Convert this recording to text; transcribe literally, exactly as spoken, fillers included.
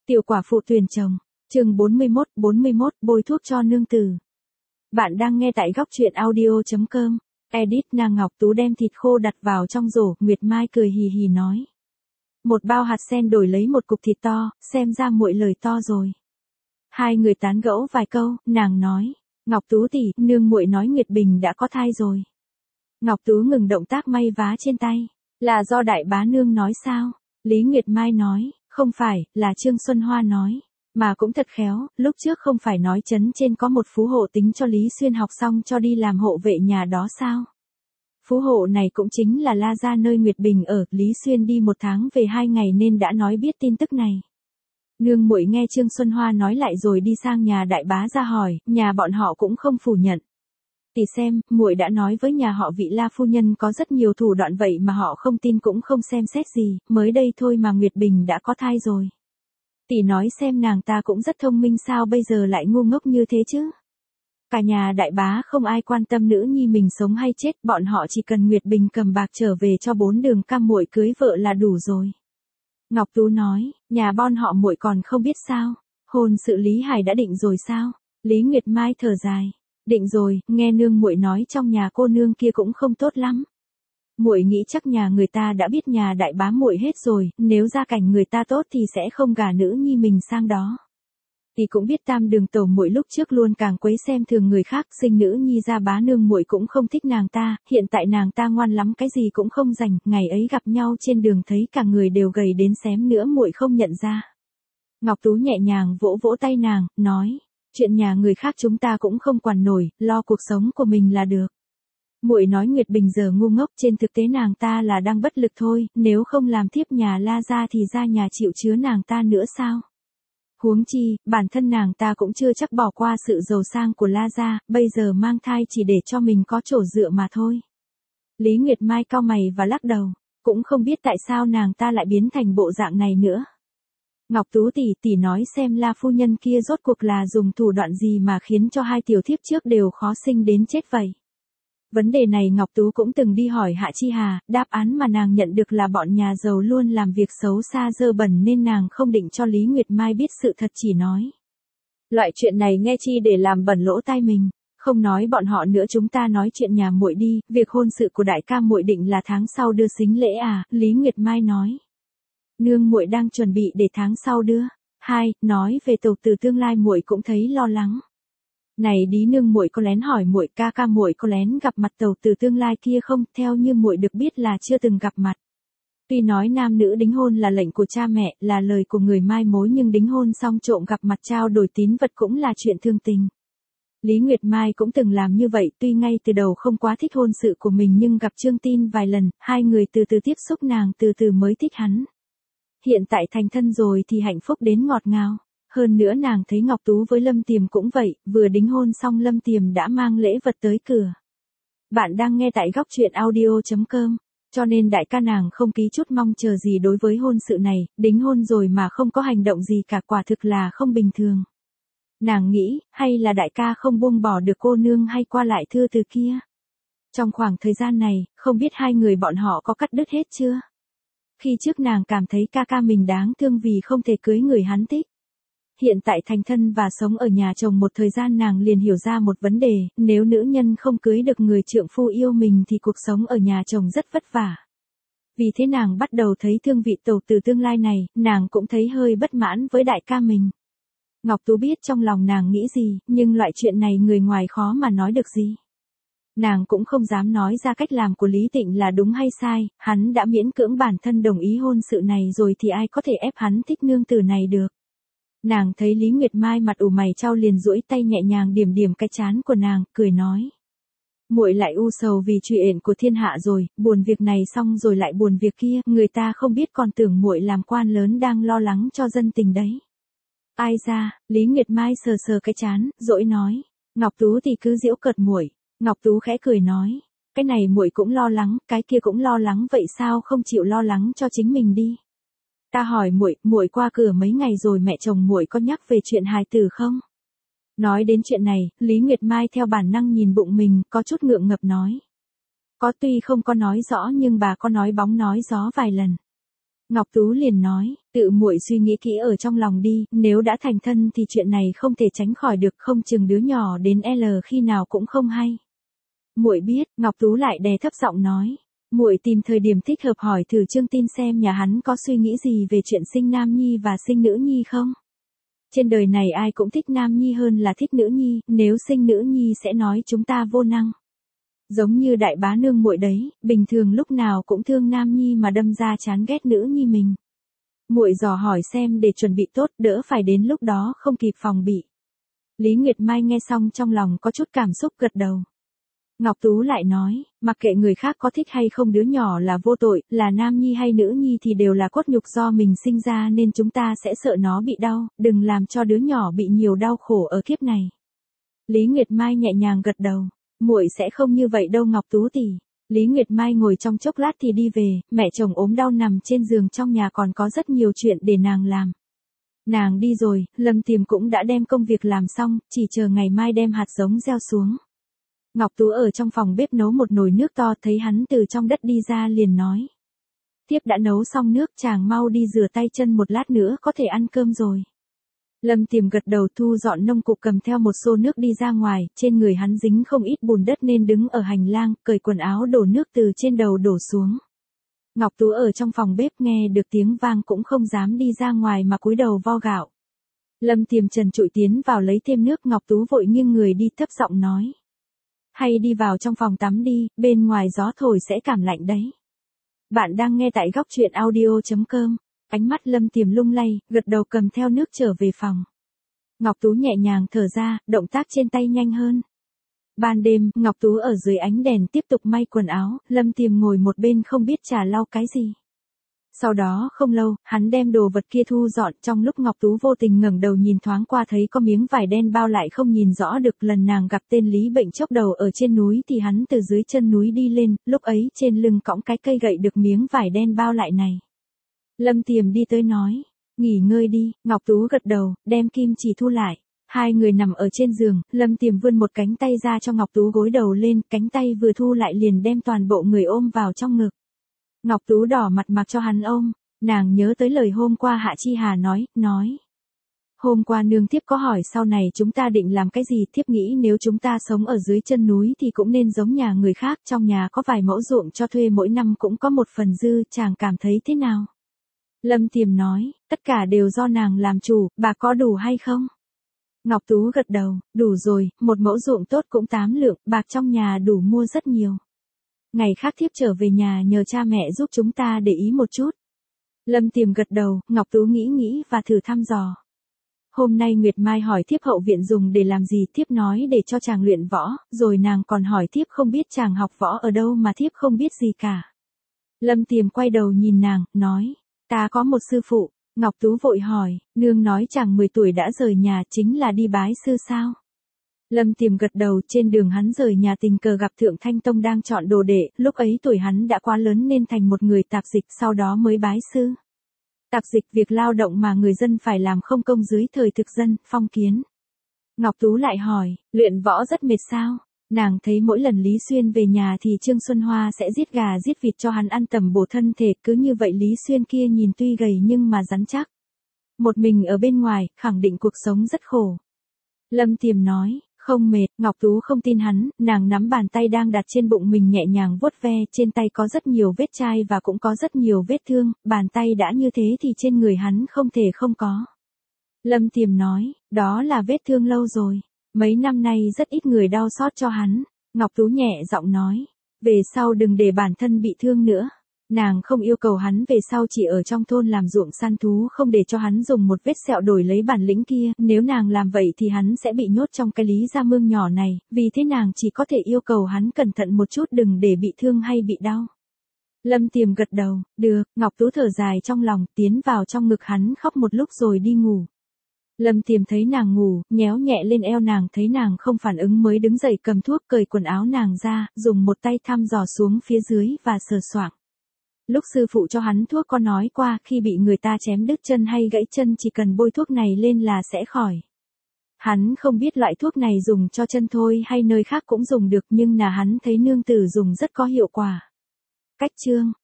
Tiểu quả phụ tuyển chồng, chương bốn mươi mốt, bốn mươi mốt, bôi thuốc cho nương tử. Bạn đang nghe tại góc truyện audio.com. Edit nàng Ngọc Tú đem thịt khô đặt vào trong rổ, Nguyệt Mai cười hì hì nói. Một bao hạt sen đổi lấy một cục thịt to, xem ra muội lời to rồi. Hai người tán gẫu vài câu, nàng nói, Ngọc Tú tỷ, nương muội nói Nguyệt Bình đã có thai rồi. Ngọc Tú ngừng động tác may vá trên tay, là do đại bá nương nói sao? Lý Nguyệt Mai nói, không phải, là Trương Xuân Hoa nói. Mà cũng thật khéo, lúc trước không phải nói trấn trên có một phú hộ tính cho Lý Xuyên học xong cho đi làm hộ vệ nhà đó sao? Phú hộ này cũng chính là La Gia nơi Nguyệt Bình ở, Lý Xuyên đi một tháng về hai ngày nên đã nói biết tin tức này. Nương muội nghe Trương Xuân Hoa nói lại rồi đi sang nhà đại bá ra hỏi, nhà bọn họ cũng không phủ nhận. Tỷ xem, muội đã nói với nhà họ Vị La phu nhân có rất nhiều thủ đoạn vậy mà họ không tin cũng không xem xét gì, mới đây thôi mà Nguyệt Bình đã có thai rồi. Tỷ nói xem nàng ta cũng rất thông minh sao bây giờ lại ngu ngốc như thế chứ. Cả nhà đại bá không ai quan tâm nữ nhi mình sống hay chết, bọn họ chỉ cần Nguyệt Bình cầm bạc trở về cho bốn đường cam muội cưới vợ là đủ rồi. Ngọc Tú nói, nhà bọn họ muội còn không biết sao, hôn sự Lý Hải đã định rồi sao? Lý Nguyệt Mai thở dài, định rồi, nghe nương muội nói trong nhà cô nương kia cũng không tốt lắm. Muội nghĩ chắc nhà người ta đã biết nhà đại bá muội hết rồi, nếu gia cảnh người ta tốt thì sẽ không gả nữ nhi mình sang đó. Thì cũng biết tam đường tổ muội lúc trước luôn càng quấy xem thường người khác, sinh nữ nhi ra bá nương muội cũng không thích nàng ta, hiện tại nàng ta ngoan lắm cái gì cũng không rành, ngày ấy gặp nhau trên đường thấy cả người đều gầy đến xém nữa muội không nhận ra. Ngọc Tú nhẹ nhàng vỗ vỗ tay nàng, nói, chuyện nhà người khác chúng ta cũng không quản nổi, lo cuộc sống của mình là được. Muội nói Nguyệt Bình giờ ngu ngốc, trên thực tế nàng ta là đang bất lực thôi, nếu không làm thiếp nhà La Gia thì ra nhà chịu chứa nàng ta nữa sao? Huống chi, bản thân nàng ta cũng chưa chắc bỏ qua sự giàu sang của La Gia, bây giờ mang thai chỉ để cho mình có chỗ dựa mà thôi. Lý Nguyệt Mai cau mày và lắc đầu, cũng không biết tại sao nàng ta lại biến thành bộ dạng này nữa. Ngọc Tú tỷ tỷ nói xem La phu nhân kia rốt cuộc là dùng thủ đoạn gì mà khiến cho hai tiểu thiếp trước đều khó sinh đến chết vậy. Vấn đề này Ngọc Tú cũng từng đi hỏi Hạ Chi Hà, đáp án mà nàng nhận được là bọn nhà giàu luôn làm việc xấu xa dơ bẩn nên nàng không định cho Lý Nguyệt Mai biết sự thật, chỉ nói. Loại chuyện này nghe chi để làm bẩn lỗ tai mình, không nói bọn họ nữa, chúng ta nói chuyện nhà muội đi, việc hôn sự của đại ca muội định là tháng sau đưa sính lễ à, Lý Nguyệt Mai nói. Nương muội đang chuẩn bị để tháng sau đưa. Hai, nói về tàu từ tương lai muội cũng thấy lo lắng. Này đi nương muội có lén hỏi muội ca ca muội có lén gặp mặt tàu từ tương lai kia không, theo như muội được biết là chưa từng gặp mặt. Tuy nói nam nữ đính hôn là lệnh của cha mẹ, là lời của người mai mối nhưng đính hôn xong trộm gặp mặt trao đổi tín vật cũng là chuyện thương tình. Lý Nguyệt Mai cũng từng làm như vậy, tuy ngay từ đầu không quá thích hôn sự của mình nhưng gặp Trương Tin vài lần, hai người từ từ tiếp xúc nàng từ từ mới thích hắn. Hiện tại thành thân rồi thì hạnh phúc đến ngọt ngào. Hơn nữa nàng thấy Ngọc Tú với Lâm Tiềm cũng vậy, vừa đính hôn xong Lâm Tiềm đã mang lễ vật tới cửa. Bạn đang nghe tại góc truyện audio.com, cho nên đại ca nàng không ký chút mong chờ gì đối với hôn sự này, đính hôn rồi mà không có hành động gì cả, quả thực là không bình thường. Nàng nghĩ, hay là đại ca không buông bỏ được cô nương hay qua lại thưa từ kia. Trong khoảng thời gian này, không biết hai người bọn họ có cắt đứt hết chưa? Khi trước nàng cảm thấy ca ca mình đáng thương vì không thể cưới người hắn thích. Hiện tại thành thân và sống ở nhà chồng một thời gian nàng liền hiểu ra một vấn đề, nếu nữ nhân không cưới được người trượng phu yêu mình thì cuộc sống ở nhà chồng rất vất vả. Vì thế nàng bắt đầu thấy thương vị tàu từ tương lai này, nàng cũng thấy hơi bất mãn với đại ca mình. Ngọc Tú biết trong lòng nàng nghĩ gì, nhưng loại chuyện này người ngoài khó mà nói được gì. Nàng cũng không dám nói ra cách làm của Lý Tịnh là đúng hay sai, hắn đã miễn cưỡng bản thân đồng ý hôn sự này rồi thì ai có thể ép hắn thích nương tử này được. Nàng thấy Lý Nguyệt Mai mặt ủ mày chau liền duỗi tay nhẹ nhàng điểm điểm cái trán của nàng, cười nói. Muội lại u sầu vì chuyện của thiên hạ rồi, buồn việc này xong rồi lại buồn việc kia, người ta không biết còn tưởng muội làm quan lớn đang lo lắng cho dân tình đấy. Ai ra, Lý Nguyệt Mai sờ sờ cái trán, dỗi nói. Ngọc Tú thì cứ giễu cợt muội. Ngọc Tú khẽ cười nói. Cái này muội cũng lo lắng, cái kia cũng lo lắng, vậy sao không chịu lo lắng cho chính mình đi. Ta hỏi muội, muội qua cửa mấy ngày rồi mẹ chồng muội có nhắc về chuyện hài tử không? Nói đến chuyện này, Lý Nguyệt Mai theo bản năng nhìn bụng mình, có chút ngượng ngập nói. Có, tuy không có nói rõ nhưng bà có nói bóng nói gió vài lần. Ngọc Tú liền nói, tự muội suy nghĩ kỹ ở trong lòng đi, nếu đã thành thân thì chuyện này không thể tránh khỏi được, không chừng đứa nhỏ đến L khi nào cũng không hay. Muội biết, Ngọc Tú lại đè thấp giọng nói, muội tìm thời điểm thích hợp hỏi thử Trương Tin xem nhà hắn có suy nghĩ gì về chuyện sinh nam nhi và sinh nữ nhi không. Trên đời này ai cũng thích nam nhi hơn là thích nữ nhi, nếu sinh nữ nhi sẽ nói chúng ta vô năng. Giống như đại bá nương muội đấy, bình thường lúc nào cũng thương nam nhi mà đâm ra chán ghét nữ nhi mình. Muội dò hỏi xem để chuẩn bị tốt, đỡ phải đến lúc đó không kịp phòng bị. Lý Nguyệt Mai nghe xong trong lòng có chút cảm xúc gật đầu. Ngọc Tú lại nói, mặc kệ người khác có thích hay không đứa nhỏ là vô tội, là nam nhi hay nữ nhi thì đều là cốt nhục do mình sinh ra nên chúng ta sẽ sợ nó bị đau, đừng làm cho đứa nhỏ bị nhiều đau khổ ở kiếp này. Lý Nguyệt Mai nhẹ nhàng gật đầu, muội sẽ không như vậy đâu Ngọc Tú tỷ. Lý Nguyệt Mai ngồi trong chốc lát thì đi về, mẹ chồng ốm đau nằm trên giường trong nhà còn có rất nhiều chuyện để nàng làm. Nàng đi rồi, Lâm Tiềm cũng đã đem công việc làm xong, chỉ chờ ngày mai đem hạt giống gieo xuống. Ngọc Tú ở trong phòng bếp nấu một nồi nước to, thấy hắn từ trong đất đi ra liền nói. Tiếp đã nấu xong nước, chàng mau đi rửa tay chân một lát nữa có thể ăn cơm rồi. Lâm Tiềm gật đầu thu dọn nông cục cầm theo một xô nước đi ra ngoài, trên người hắn dính không ít bùn đất nên đứng ở hành lang, cởi quần áo đổ nước từ trên đầu đổ xuống. Ngọc Tú ở trong phòng bếp nghe được tiếng vang cũng không dám đi ra ngoài mà cúi đầu vo gạo. Lâm Tiềm trần trụi tiến vào lấy thêm nước, Ngọc Tú vội nghiêng người đi thấp giọng nói. Hay đi vào trong phòng tắm đi, bên ngoài gió thổi sẽ cảm lạnh đấy. Bạn đang nghe tại góc truyện audio chấm com. Ánh mắt Lâm Tiềm lung lay, gật đầu cầm theo nước trở về phòng. Ngọc Tú nhẹ nhàng thở ra, động tác trên tay nhanh hơn. Ban đêm, Ngọc Tú ở dưới ánh đèn tiếp tục may quần áo, Lâm Tiềm ngồi một bên không biết trà lau cái gì. Sau đó không lâu, hắn đem đồ vật kia thu dọn, trong lúc Ngọc Tú vô tình ngẩng đầu nhìn thoáng qua thấy có miếng vải đen bao lại không nhìn rõ được, lần nàng gặp tên Lý Bệnh chốc đầu ở trên núi thì hắn từ dưới chân núi đi lên, lúc ấy trên lưng cõng cái cây gậy được miếng vải đen bao lại này. Lâm Tiềm đi tới nói, nghỉ ngơi đi, Ngọc Tú gật đầu, đem kim chỉ thu lại. Hai người nằm ở trên giường, Lâm Tiềm vươn một cánh tay ra cho Ngọc Tú gối đầu lên, cánh tay vừa thu lại liền đem toàn bộ người ôm vào trong ngực. Ngọc Tú đỏ mặt mặc cho hắn ôm, nàng nhớ tới lời hôm qua Hạ Chi Hà nói, nói. Hôm qua nương thiếp có hỏi sau này chúng ta định làm cái gì, thiếp nghĩ nếu chúng ta sống ở dưới chân núi thì cũng nên giống nhà người khác, trong nhà có vài mẫu ruộng cho thuê mỗi năm cũng có một phần dư, chàng cảm thấy thế nào? Lâm Tiềm nói, tất cả đều do nàng làm chủ, bà có đủ hay không? Ngọc Tú gật đầu, đủ rồi, một mẫu ruộng tốt cũng tám lượng, bạc trong nhà đủ mua rất nhiều. Ngày khác thiếp trở về nhà nhờ cha mẹ giúp chúng ta để ý một chút. Lâm Tiềm gật đầu, Ngọc Tú nghĩ nghĩ và thử thăm dò. Hôm nay Nguyệt Mai hỏi thiếp hậu viện dùng để làm gì, thiếp nói để cho chàng luyện võ, rồi nàng còn hỏi thiếp không biết chàng học võ ở đâu mà thiếp không biết gì cả. Lâm Tiềm quay đầu nhìn nàng, nói, ta có một sư phụ. Ngọc Tú vội hỏi, nương nói chàng mười tuổi đã rời nhà chính là đi bái sư sao? Lâm Tiềm gật đầu, trên đường hắn rời nhà tình cờ gặp Thượng Thanh Tông đang chọn đồ đệ, lúc ấy tuổi hắn đã quá lớn nên thành một người tạp dịch, sau đó mới bái sư. Tạp dịch việc lao động mà người dân phải làm không công dưới thời thực dân, phong kiến. Ngọc Tú lại hỏi, luyện võ rất mệt sao? Nàng thấy mỗi lần Lý Xuyên về nhà thì Trương Xuân Hoa sẽ giết gà giết vịt cho hắn ăn tầm bổ thân thể, cứ như vậy Lý Xuyên kia nhìn tuy gầy nhưng mà rắn chắc. Một mình ở bên ngoài, khẳng định cuộc sống rất khổ. Lâm Tiềm nói, không mệt, Ngọc Tú không tin hắn, nàng nắm bàn tay đang đặt trên bụng mình nhẹ nhàng vuốt ve, trên tay có rất nhiều vết chai và cũng có rất nhiều vết thương, bàn tay đã như thế thì trên người hắn không thể không có. Lâm Tiềm nói, đó là vết thương lâu rồi. Mấy năm nay rất ít người đau xót cho hắn. Ngọc Tú nhẹ giọng nói, về sau đừng để bản thân bị thương nữa. Nàng không yêu cầu hắn về sau chỉ ở trong thôn làm ruộng săn thú, không để cho hắn dùng một vết sẹo đổi lấy bản lĩnh kia, nếu nàng làm vậy thì hắn sẽ bị nhốt trong cái Lý Gia Mương nhỏ này, vì thế nàng chỉ có thể yêu cầu hắn cẩn thận một chút đừng để bị thương hay bị đau. Lâm Tiềm gật đầu, được, Ngọc Tú thở dài trong lòng, tiến vào trong ngực hắn khóc một lúc rồi đi ngủ. Lâm Tiềm thấy nàng ngủ, nhéo nhẹ lên eo nàng, thấy nàng không phản ứng mới đứng dậy cầm thuốc cởi quần áo nàng ra, dùng một tay thăm dò xuống phía dưới và sờ soạng. Lúc sư phụ cho hắn thuốc có nói qua, khi bị người ta chém đứt chân hay gãy chân chỉ cần bôi thuốc này lên là sẽ khỏi. Hắn không biết loại thuốc này dùng cho chân thôi hay nơi khác cũng dùng được, nhưng là hắn thấy nương tử dùng rất có hiệu quả. Cách chương